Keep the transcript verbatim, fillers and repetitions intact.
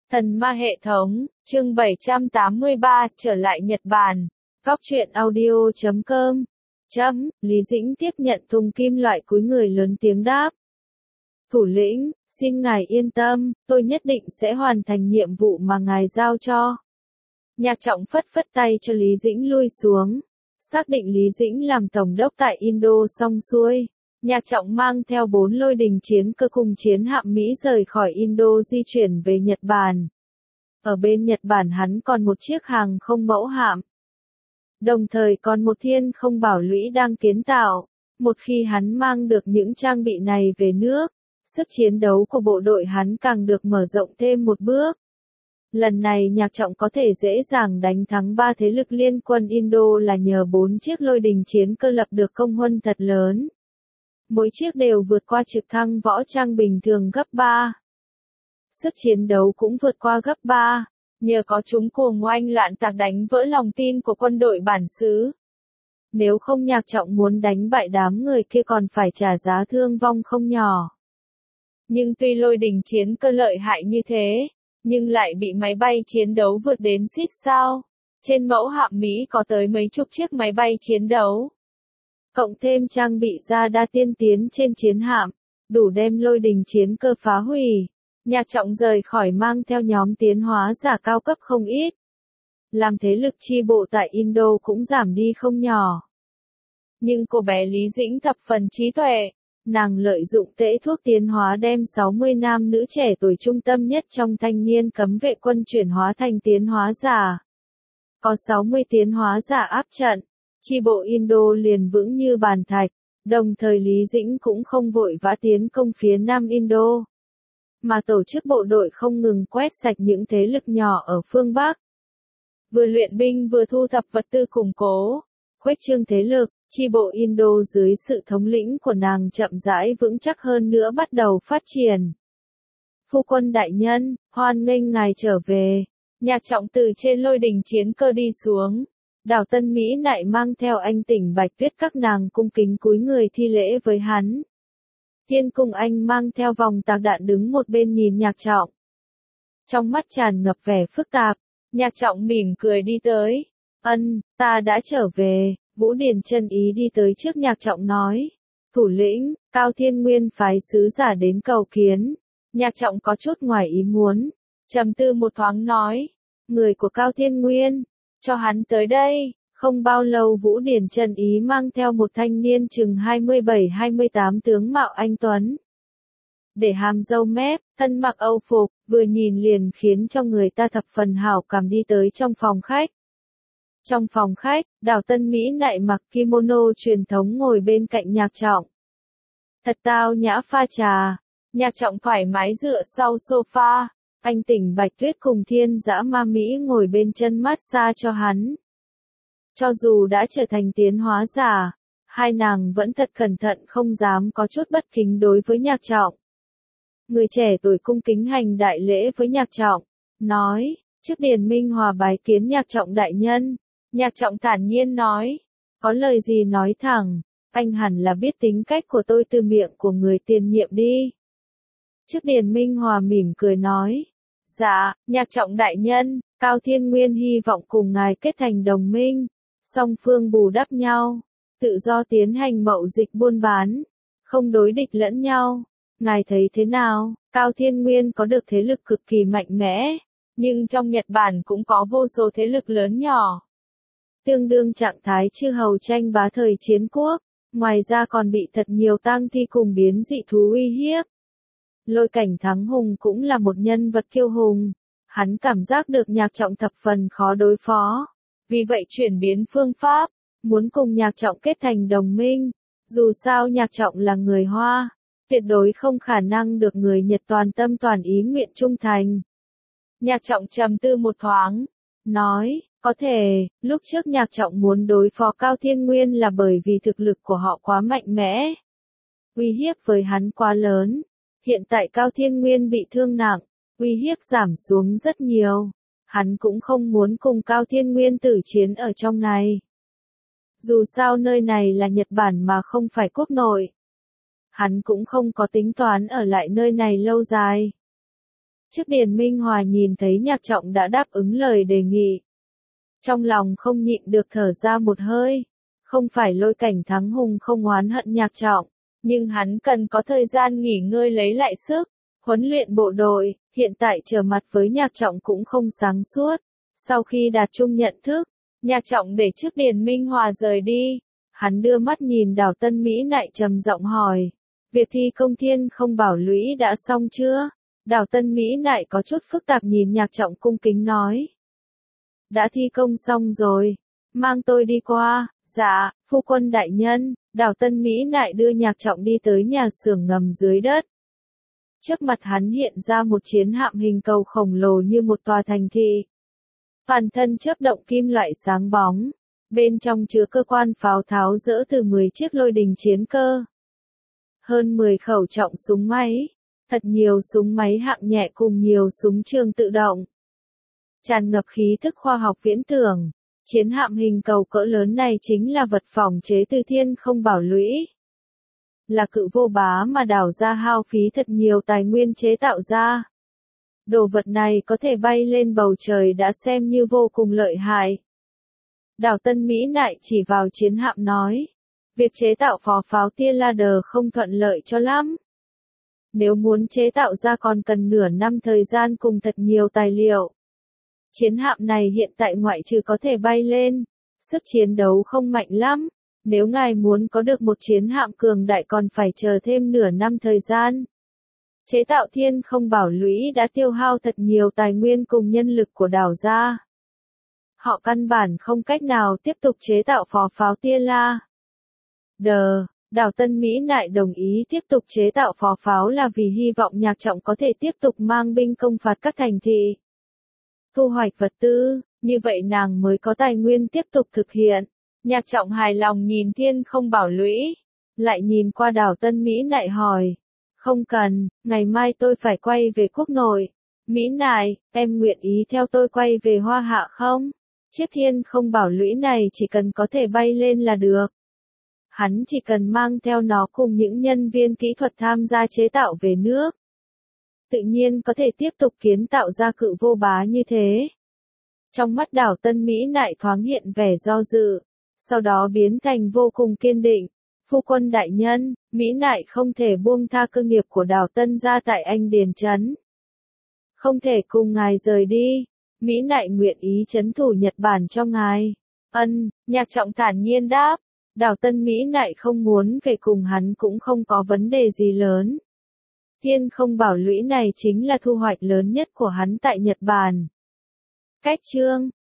Thần ma hệ thống, chương bảy trăm tám mươi ba, trở lại Nhật Bản. Góc truyện audio chấm com. Chấm, Lý Dĩnh tiếp nhận thùng kim loại cúi người lớn tiếng đáp. Thủ lĩnh, xin ngài yên tâm, tôi nhất định sẽ hoàn thành nhiệm vụ mà ngài giao cho. Nhạc Trọng phất phất tay cho Lý Dĩnh lui xuống. Xác định Lý Dĩnh làm tổng đốc tại Indo xong xuôi. Nhạc Trọng mang theo bốn lôi đình chiến cơ cùng chiến hạm Mỹ rời khỏi Indo di chuyển về Nhật Bản. Ở bên Nhật Bản hắn còn một chiếc hàng không mẫu hạm. Đồng thời còn một thiên không bảo lũy đang kiến tạo. Một khi hắn mang được những trang bị này về nước, sức chiến đấu của bộ đội hắn càng được mở rộng thêm một bước. Lần này Nhạc Trọng có thể dễ dàng đánh thắng ba thế lực liên quân Indo là nhờ bốn chiếc lôi đình chiến cơ lập được công huân thật lớn. Mỗi chiếc đều vượt qua trực thăng võ trang bình thường gấp ba. Sức chiến đấu cũng vượt qua gấp ba, nhờ có chúng cuồng oanh loạn tạc đánh vỡ lòng tin của quân đội bản xứ. Nếu không Nhạc Trọng muốn đánh bại đám người kia còn phải trả giá thương vong không nhỏ. Nhưng tuy lôi đình chiến cơ lợi hại như thế, nhưng lại bị máy bay chiến đấu vượt đến xít sao. Trên mẫu hạm Mỹ có tới mấy chục chiếc máy bay chiến đấu. Cộng thêm trang bị radar tiên tiến trên chiến hạm, đủ đem lôi đình chiến cơ phá hủy. Nhạc Trọng rời khỏi mang theo nhóm tiến hóa giả cao cấp không ít. Làm thế lực chi bộ tại Indo cũng giảm đi không nhỏ. Nhưng cô bé Lý Dĩnh thập phần trí tuệ. Nàng lợi dụng tễ thuốc tiến hóa đem sáu mươi nam nữ trẻ tuổi trung tâm nhất trong thanh niên cấm vệ quân chuyển hóa thành tiến hóa giả. Có sáu mươi tiến hóa giả áp trận, chi bộ Indo liền vững như bàn thạch, đồng thời Lý Dĩnh cũng không vội vã tiến công phía Nam Indo, mà tổ chức bộ đội không ngừng quét sạch những thế lực nhỏ ở phương Bắc. Vừa luyện binh vừa thu thập vật tư củng cố, khuếch trương thế lực. Chi bộ Indo dưới sự thống lĩnh của nàng chậm rãi vững chắc hơn nữa bắt đầu phát triển. Phu quân đại nhân, hoan nghênh ngài trở về. Nhạc Trọng từ trên lôi đình chiến cơ đi xuống. Đào Tân Mỹ lại mang theo anh Tỉnh Bạch Tuyết các nàng cung kính cúi người thi lễ với hắn. Thiên Cung Anh mang theo vòng tạc đạn đứng một bên nhìn Nhạc Trọng. Trong mắt tràn ngập vẻ phức tạp, Nhạc Trọng mỉm cười đi tới. Ân, ta đã trở về. Vũ Điển chân ý đi tới trước Nhạc Trọng nói. Thủ lĩnh, Cao Thiên Nguyên phái sứ giả đến cầu kiến. Nhạc Trọng có chút ngoài ý muốn. Trầm tư một thoáng nói. Người của Cao Thiên Nguyên, cho hắn tới đây. Không bao lâu Vũ Điển chân ý mang theo một thanh niên chừng hai mươi bảy hai mươi tám tướng mạo anh tuấn. Để hàm râu mép, thân mặc âu phục, vừa nhìn liền khiến cho người ta thập phần hảo cảm đi tới trong phòng khách. Trong phòng khách, Đào Tân Mỹ lại mặc kimono truyền thống ngồi bên cạnh Nhạc Trọng. Thật tao nhã pha trà. Nhạc Trọng thoải mái dựa sau sofa. Anh Tỉnh Bạch Tuyết cùng Thiên Dã Ma Mỹ ngồi bên chân massage cho hắn. Cho dù đã trở thành tiến hóa giả, hai nàng vẫn thật cẩn thận không dám có chút bất kính đối với Nhạc Trọng. Người trẻ tuổi cung kính hành đại lễ với Nhạc Trọng, nói, trước Điền Minh Hòa bái kiến Nhạc Trọng đại nhân. Nhạc Trọng thản nhiên nói, có lời gì nói thẳng, anh hẳn là biết tính cách của tôi từ miệng của người tiền nhiệm đi. Trước Điền Minh Hòa mỉm cười nói, dạ, Nhạc Trọng đại nhân, Cao Thiên Nguyên hy vọng cùng ngài kết thành đồng minh, song phương bù đắp nhau, tự do tiến hành mậu dịch buôn bán, không đối địch lẫn nhau. Ngài thấy thế nào? Cao Thiên Nguyên có được thế lực cực kỳ mạnh mẽ, nhưng trong Nhật Bản cũng có vô số thế lực lớn nhỏ. Tương đương trạng thái chư hầu tranh bá thời chiến quốc, ngoài ra còn bị thật nhiều tang thi cùng biến dị thú uy hiếp. Lôi Cảnh Thắng Hùng cũng là một nhân vật kiêu hùng, hắn cảm giác được Nhạc Trọng thập phần khó đối phó, vì vậy chuyển biến phương pháp, muốn cùng Nhạc Trọng kết thành đồng minh. Dù sao Nhạc Trọng là người Hoa, tuyệt đối không khả năng được người Nhật toàn tâm toàn ý nguyện trung thành. Nhạc Trọng trầm tư một thoáng, nói, có thể, lúc trước Nhạc Trọng muốn đối phó Cao Thiên Nguyên là bởi vì thực lực của họ quá mạnh mẽ. Uy hiếp với hắn quá lớn. Hiện tại Cao Thiên Nguyên bị thương nặng, uy hiếp giảm xuống rất nhiều. Hắn cũng không muốn cùng Cao Thiên Nguyên tử chiến ở trong này. Dù sao nơi này là Nhật Bản mà không phải quốc nội. Hắn cũng không có tính toán ở lại nơi này lâu dài. Trước Điền Minh Hòa nhìn thấy Nhạc Trọng đã đáp ứng lời đề nghị. Trong lòng không nhịn được thở ra một hơi. Không phải Lôi Cảnh Thắng Hùng không oán hận Nhạc Trọng, nhưng hắn cần có thời gian nghỉ ngơi lấy lại sức. Huấn luyện bộ đội, hiện tại trở mặt với Nhạc Trọng cũng không sáng suốt. Sau khi đạt chung nhận thức, Nhạc Trọng để trước Điền Minh Hòa rời đi. Hắn đưa mắt nhìn Đào Tân Mỹ Nại trầm giọng hỏi. Việc thi công thiên không bảo lũy đã xong chưa? Đào Tân Mỹ Nại có chút phức tạp nhìn Nhạc Trọng cung kính nói. Đã thi công xong rồi. Mang tôi đi qua. Dạ, phu quân đại nhân. Đào Tân Mỹ Nại đưa Nhạc Trọng đi tới nhà xưởng ngầm dưới đất. Trước mặt hắn hiện ra một chiến hạm hình cầu khổng lồ như một tòa thành thị. Toàn thân chớp động kim loại sáng bóng. Bên trong chứa cơ quan pháo tháo dỡ từ mười chiếc lôi đình chiến cơ. Hơn mười khẩu trọng súng máy. Thật nhiều súng máy hạng nhẹ cùng nhiều súng trường tự động. Tràn ngập khí thức khoa học viễn tưởng. Chiến hạm hình cầu cỡ lớn này chính là vật phòng chế từ thiên không bảo lũy. Là cự vô bá mà đảo ra hao phí thật nhiều tài nguyên chế tạo ra. Đồ vật này có thể bay lên bầu trời đã xem như vô cùng lợi hại. Đào Tân Mỹ Nại chỉ vào chiến hạm nói. Việc chế tạo phò pháo tia laser không thuận lợi cho lắm. Nếu muốn chế tạo ra còn cần nửa năm thời gian cùng thật nhiều tài liệu. Chiến hạm này hiện tại ngoại trừ có thể bay lên, sức chiến đấu không mạnh lắm. Nếu ngài muốn có được một chiến hạm cường đại còn phải chờ thêm nửa năm thời gian. Chế tạo thiên không bảo lũy đã tiêu hao thật nhiều tài nguyên cùng nhân lực của đảo gia. Họ căn bản không cách nào tiếp tục chế tạo phò pháo tia la. Đờ, Đào Tân Mỹ Nại đồng ý tiếp tục chế tạo phò pháo là vì hy vọng Nhạc Trọng có thể tiếp tục mang binh công phạt các thành thị. Thu hoạch vật tư, như vậy nàng mới có tài nguyên tiếp tục thực hiện. Nhạc Trọng hài lòng nhìn thiên không bảo lũy, lại nhìn qua Đào Tân Mỹ Nại hỏi. Không cần, ngày mai tôi phải quay về quốc nội. Mỹ Nại, em nguyện ý theo tôi quay về Hoa Hạ không? Chiếc thiên không bảo lũy này chỉ cần có thể bay lên là được. Hắn chỉ cần mang theo nó cùng những nhân viên kỹ thuật tham gia chế tạo về nước. Tự nhiên có thể tiếp tục kiến tạo ra cự vô bá như thế. Trong mắt Đào Tân Mỹ Nại thoáng hiện vẻ do dự, sau đó biến thành vô cùng kiên định. Phu quân đại nhân, Mỹ Nại không thể buông tha cơ nghiệp của Đào Tân gia tại Anh Điền Trấn. Không thể cùng ngài rời đi. Mỹ Nại nguyện ý trấn thủ Nhật Bản cho ngài. Ân, Nhạc Trọng thản nhiên đáp. Đào Tân Mỹ Nại không muốn về cùng hắn cũng không có vấn đề gì lớn. Thiên không bảo lũy này chính là thu hoạch lớn nhất của hắn tại Nhật Bản. Cách chương